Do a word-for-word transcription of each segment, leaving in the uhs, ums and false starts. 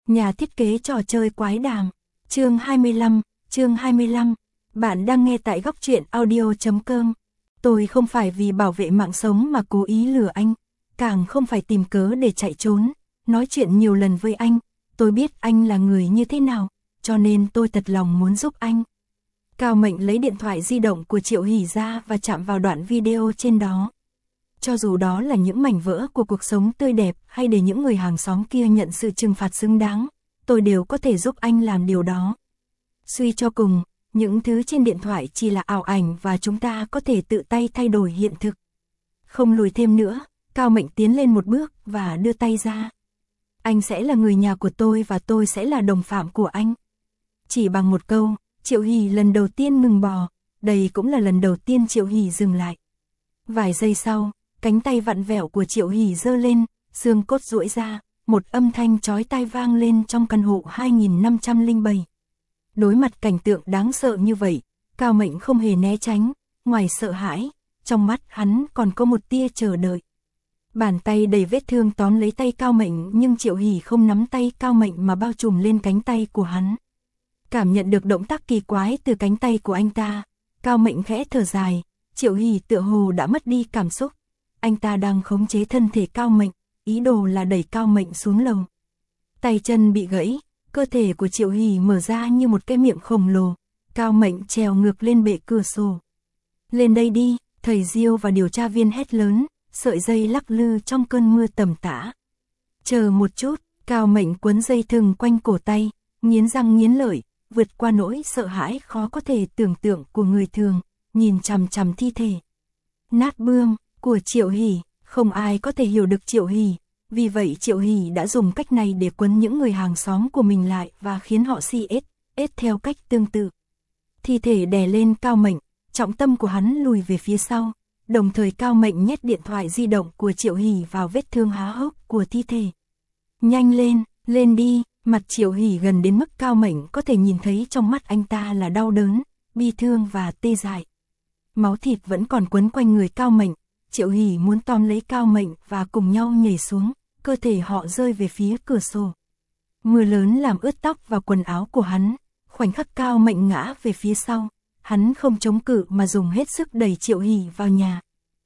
Nhà thiết kế trò chơi quái đàm. Chương hai mươi lăm, chương hai mươi lăm. Bạn đang nghe tại góc truyện audio chấm com. Tôi không phải vì bảo vệ mạng sống mà cố ý lừa anh, càng không phải tìm cớ để chạy trốn, nói chuyện nhiều lần với anh, tôi biết anh là người như thế nào, cho nên tôi thật lòng muốn giúp anh. Cao Mệnh lấy điện thoại di động của Triệu Hỷ ra và chạm vào đoạn video trên đó. Cho dù đó là những mảnh vỡ của cuộc sống tươi đẹp hay để những người hàng xóm kia nhận sự trừng phạt xứng đáng, tôi đều có thể giúp anh làm điều đó. Suy cho cùng, những thứ trên điện thoại chỉ là ảo ảnh và chúng ta có thể tự tay thay đổi hiện thực. Không lùi thêm nữa, Cao Mệnh tiến lên một bước và đưa tay ra. Anh sẽ là người nhà của tôi và tôi sẽ là đồng phạm của anh. Chỉ bằng một câu, Triệu Hỷ lần đầu tiên ngừng bò, đây cũng là lần đầu tiên Triệu Hỷ dừng lại. Vài giây sau, cánh tay vặn vẹo của Triệu Hỷ giơ lên, xương cốt duỗi ra, một âm thanh chói tai vang lên trong căn hộ hai nghìn năm trăm lẻ bảy. Đối mặt cảnh tượng đáng sợ như vậy, Cao Mệnh không hề né tránh, ngoài sợ hãi, trong mắt hắn còn có một tia chờ đợi. Bàn tay đầy vết thương tóm lấy tay Cao Mệnh nhưng Triệu Hỷ không nắm tay Cao Mệnh mà bao trùm lên cánh tay của hắn. Cảm nhận được động tác kỳ quái từ cánh tay của anh ta, Cao Mệnh khẽ thở dài, Triệu Hỷ tựa hồ đã mất đi cảm xúc. Anh ta đang khống chế thân thể Cao Mệnh, ý đồ là đẩy Cao Mệnh xuống lầu. Tay chân bị gãy, cơ thể của Triệu Hỷ mở ra như một cái miệng khổng lồ, Cao Mệnh trèo ngược lên bệ cửa sổ. Lên đây đi, thầy Diêu và điều tra viên hét lớn, sợi dây lắc lư trong cơn mưa tầm tã. Chờ một chút, Cao Mệnh quấn dây thừng quanh cổ tay, nghiến răng nghiến lợi, vượt qua nỗi sợ hãi khó có thể tưởng tượng của người thường, nhìn chằm chằm thi thể nát bươm của Triệu Hỷ. Không ai có thể hiểu được Triệu Hỷ, vì vậy Triệu Hỷ đã dùng cách này để quấn những người hàng xóm của mình lại và khiến họ si ết, ết theo cách tương tự. Thi thể đè lên Cao Mệnh, trọng tâm của hắn lùi về phía sau, đồng thời Cao Mệnh nhét điện thoại di động của Triệu Hỷ vào vết thương há hốc của thi thể. Nhanh lên, lên đi, mặt Triệu Hỷ gần đến mức Cao Mệnh có thể nhìn thấy trong mắt anh ta là đau đớn, bi thương và tê dại. Máu thịt vẫn còn quấn quanh người Cao Mệnh, Triệu Hỷ muốn tóm lấy Cao Mệnh và cùng nhau nhảy xuống, cơ thể họ rơi về phía cửa sổ. Mưa lớn làm ướt tóc và quần áo của hắn, khoảnh khắc Cao Mệnh ngã về phía sau, hắn không chống cự mà dùng hết sức đẩy Triệu Hỷ vào nhà.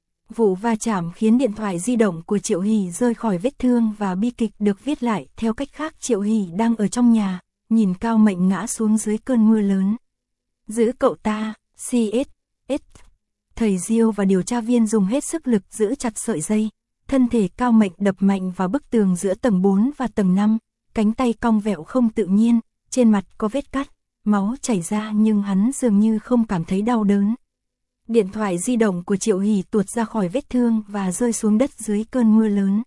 Vụ va chạm khiến điện thoại di động của Triệu Hỷ rơi khỏi vết thương và bi kịch được viết lại theo cách khác. Triệu Hỷ đang ở trong nhà, nhìn Cao Mệnh ngã xuống dưới cơn mưa lớn. Giữ cậu ta, xê ét ét. Thầy Diêu và điều tra viên dùng hết sức lực giữ chặt sợi dây, thân thể Cao Mệnh đập mạnh vào bức tường giữa tầng bốn và tầng năm, cánh tay cong vẹo không tự nhiên, trên mặt có vết cắt, máu chảy ra nhưng hắn dường như không cảm thấy đau đớn. Điện thoại di động của Triệu Hỷ tuột ra khỏi vết thương và rơi xuống đất dưới cơn mưa lớn.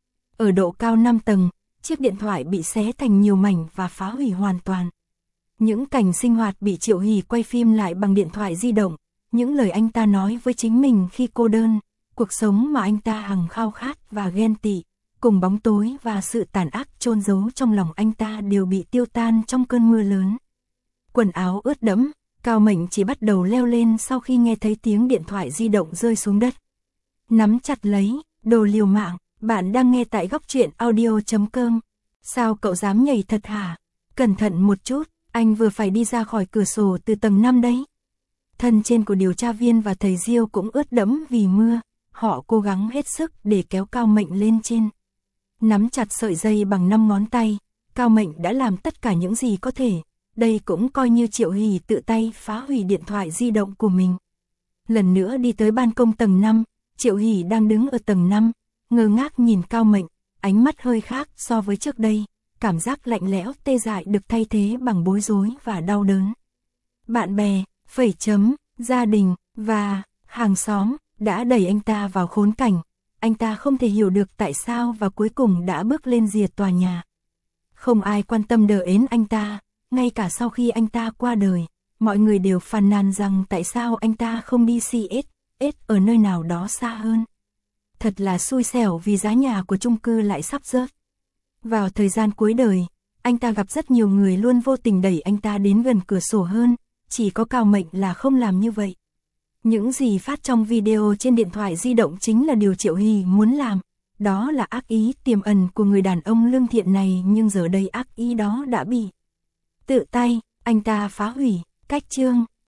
Ở độ cao năm tầng, chiếc điện thoại bị xé thành nhiều mảnh và phá hủy hoàn toàn. Những cảnh sinh hoạt bị Triệu Hỷ quay phim lại bằng điện thoại di động, những lời anh ta nói với chính mình khi cô đơn, cuộc sống mà anh ta hằng khao khát và ghen tị, cùng bóng tối và sự tàn ác chôn giấu trong lòng anh ta đều bị tiêu tan trong cơn mưa lớn. Quần áo ướt đẫm, Cao Mệnh chỉ bắt đầu leo lên sau khi nghe thấy tiếng điện thoại di động rơi xuống đất. Nắm chặt lấy, đồ liều mạng, bạn đang nghe tại góc truyện audio chấm com. Sao cậu dám nhảy thật hả? Cẩn thận một chút, anh vừa phải đi ra khỏi cửa sổ từ tầng năm đấy. Thân trên của điều tra viên và thầy Diêu cũng ướt đẫm vì mưa, họ cố gắng hết sức để kéo Cao Mệnh lên trên. Nắm chặt sợi dây bằng năm ngón tay, Cao Mệnh đã làm tất cả những gì có thể, đây cũng coi như Triệu Hỷ tự tay phá hủy điện thoại di động của mình. Lần nữa đi tới ban công tầng năm, Triệu Hỷ đang đứng ở tầng năm, ngơ ngác nhìn Cao Mệnh, ánh mắt hơi khác so với trước đây, cảm giác lạnh lẽo tê dại được thay thế bằng bối rối và đau đớn. Bạn bè, phẩy chấm, gia đình, và hàng xóm đã đẩy anh ta vào khốn cảnh, anh ta không thể hiểu được tại sao và cuối cùng đã bước lên rìa tòa nhà. Không ai quan tâm đờ ến anh ta, ngay cả sau khi anh ta qua đời, mọi người đều phàn nàn rằng tại sao anh ta không đi xê ét ét ở nơi nào đó xa hơn. Thật là xui xẻo vì giá nhà của chung cư lại sắp rớt. Vào thời gian cuối đời, anh ta gặp rất nhiều người luôn vô tình đẩy anh ta đến gần cửa sổ hơn, chỉ có Cao Mệnh là không làm như vậy. Những gì phát trong video trên điện thoại di động chính là điều Triệu Hỷ muốn làm, đó là ác ý tiềm ẩn của người đàn ông lương thiện này, nhưng giờ đây ác ý đó đã bị tự tay anh ta phá hủy. Cách chương